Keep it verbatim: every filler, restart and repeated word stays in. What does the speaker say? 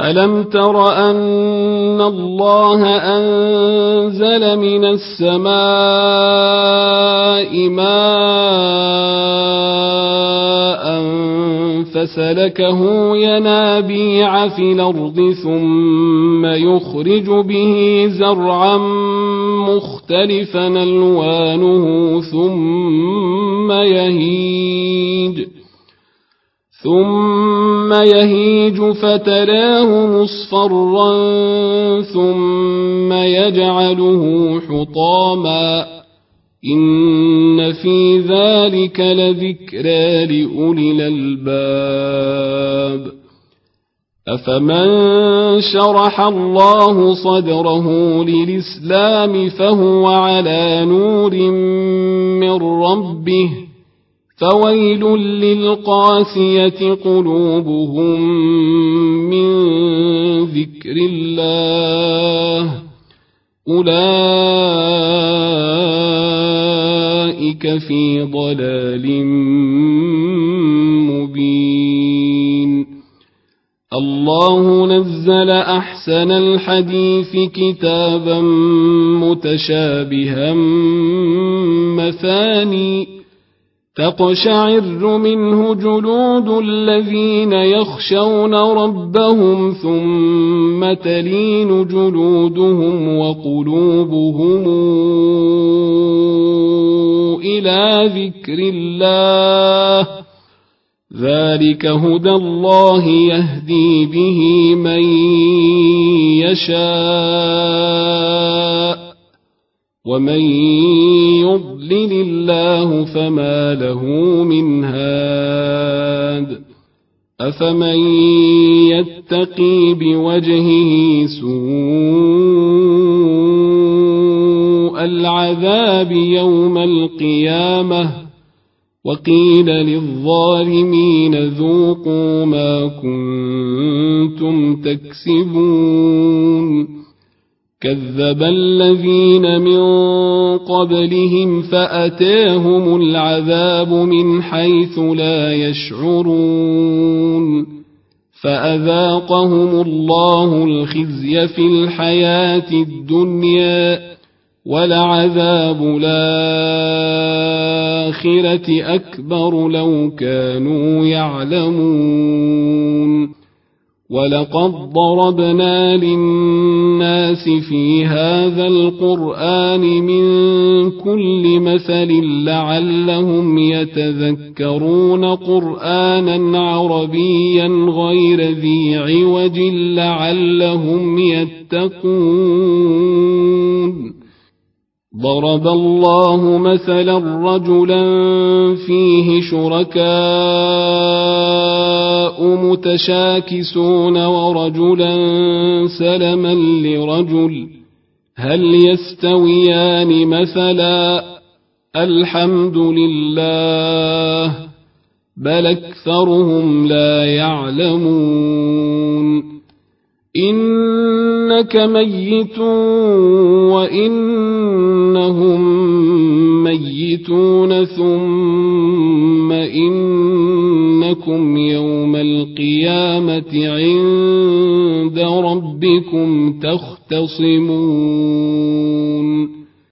ألم تر أن الله أنزل من السماء ماء فسلكه ينابيع في الأرض ثم يخرج به زرعا مختلفا ألوانه ثم يهيج ثم يهيج فتراه مصفرا ثم يجعله حطاما إن في ذلك لذكرى لأولي الألباب أفمن شرح الله صدره للإسلام فهو على نور من ربه فويل للقاسية قلوبهم من ذكر الله أولئك في ضلال مبين. الله نزل أحسن الحديث كتابا متشابها مثاني تقشعر منه جلود الذين يخشون ربهم ثم تلين جلودهم وقلوبهم إلى ذكر الله ذلك هدى الله يهدي به من يشاء ومن يضلل الله فما له من هاد أفمن يتقي بوجهه سوء العذاب يوم القيامة وقيل للظالمين ذوقوا ما كنتم تكسبون كذب الذين من قبلهم فأتاهم العذاب من حيث لا يشعرون فأذاقهم الله الخزي في الحياة الدنيا ولعذاب الآخرة أكبر لو كانوا يعلمون ولقد ضربنا للناس في هذا القرآن من كل مثل لعلهم يتذكرون قرآنا عربيا غير ذي عوج لعلهم يتقون ضرب الله مثلا رجلا فيه شركاء متشاكسون ورجلا سلما لرجل هل يستويان مثلا الحمد لله بل أكثرهم لا يعلمون إنك ميت وإنهم ميتون ثم إنكم يوم القيامة عند ربكم تختصمون